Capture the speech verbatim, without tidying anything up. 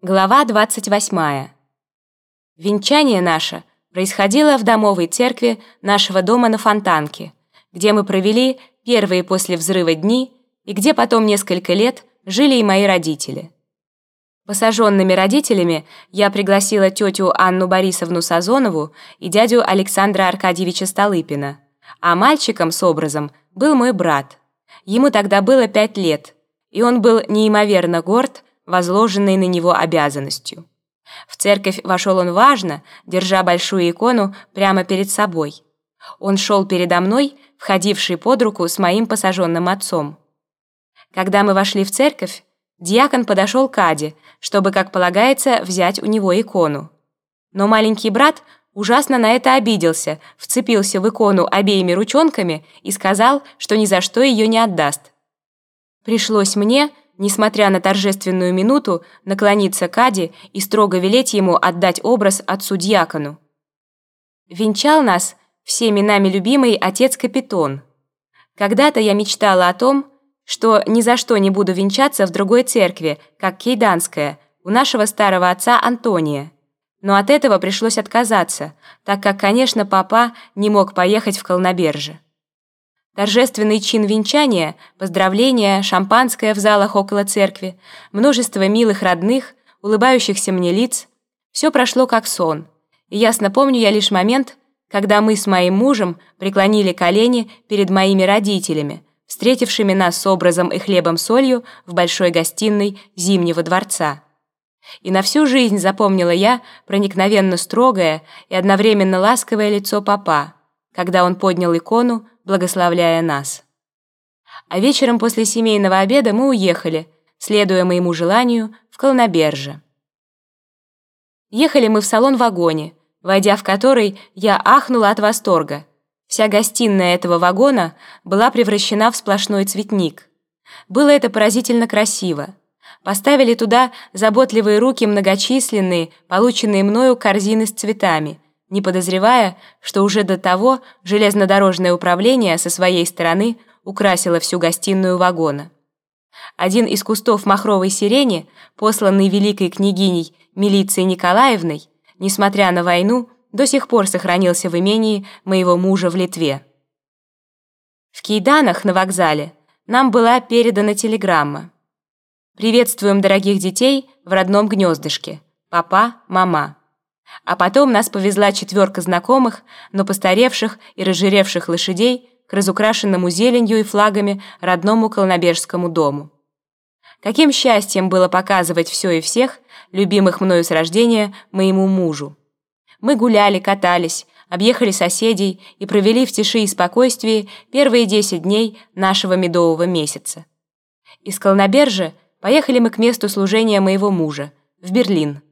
Глава двадцать восьмая. Венчание наше происходило в домовой церкви нашего дома на Фонтанке, где мы провели первые после взрыва дни и где потом несколько лет жили и мои родители. Посаженными родителями я пригласила тетю Анну Борисовну Сазонову и дядю Александра Аркадьевича Столыпина, а мальчиком с образом был мой брат. Ему тогда было пять лет, и он был неимоверно горд возложенной на него обязанностью. В церковь вошел он важно, держа большую икону прямо перед собой. Он шел передо мной, входивший под руку с моим посаженным отцом. Когда мы вошли в церковь, диакон подошел к Аде, чтобы, как полагается, взять у него икону. Но маленький брат ужасно на это обиделся, вцепился в икону обеими ручонками и сказал, что ни за что ее не отдаст. Пришлось мне, несмотря на торжественную минуту, наклониться к Аде и строго велеть ему отдать образ отцу-диакону. Венчал нас всеми нами любимый отец Капитон. Когда-то я мечтала о том, что ни за что не буду венчаться в другой церкви, как Кейданская, у нашего старого отца Антония. Но от этого пришлось отказаться, так как, конечно, папа не мог поехать в Колноберже. Торжественный чин венчания, поздравления, шампанское в залах около церкви, множество милых родных, улыбающихся мне лиц — все прошло как сон. И ясно помню я лишь момент, когда мы с моим мужем преклонили колени перед моими родителями, встретившими нас с образом и хлебом-солью в большой гостиной Зимнего дворца. И на всю жизнь запомнила я проникновенно строгое и одновременно ласковое лицо папа, когда он поднял икону, благословляя нас. А вечером после семейного обеда мы уехали, следуя моему желанию, в Колноберже. Ехали мы в салон-вагоне, войдя в который, я ахнула от восторга. Вся гостиная этого вагона была превращена в сплошной цветник. Было это поразительно красиво. Поставили туда заботливые руки многочисленные, полученные мною корзины с цветами, не подозревая, что уже до того железнодорожное управление со своей стороны украсило всю гостиную вагона. Один из кустов махровой сирени, посланный великой княгиней Милицией Николаевной, несмотря на войну, до сих пор сохранился в имении моего мужа в Литве. В Кейданах на вокзале нам была передана телеграмма: «Приветствуем дорогих детей в родном гнездышке. Папа, мама». А потом нас повезла четверка знакомых, но постаревших и разжиревших лошадей к разукрашенному зеленью и флагами родному колнобержскому дому. Каким счастьем было показывать все и всех, любимых мною с рождения, моему мужу. Мы гуляли, катались, объехали соседей и провели в тиши и спокойствии первые десять дней нашего медового месяца. Из Колнобержа поехали мы к месту служения моего мужа, в Берлин.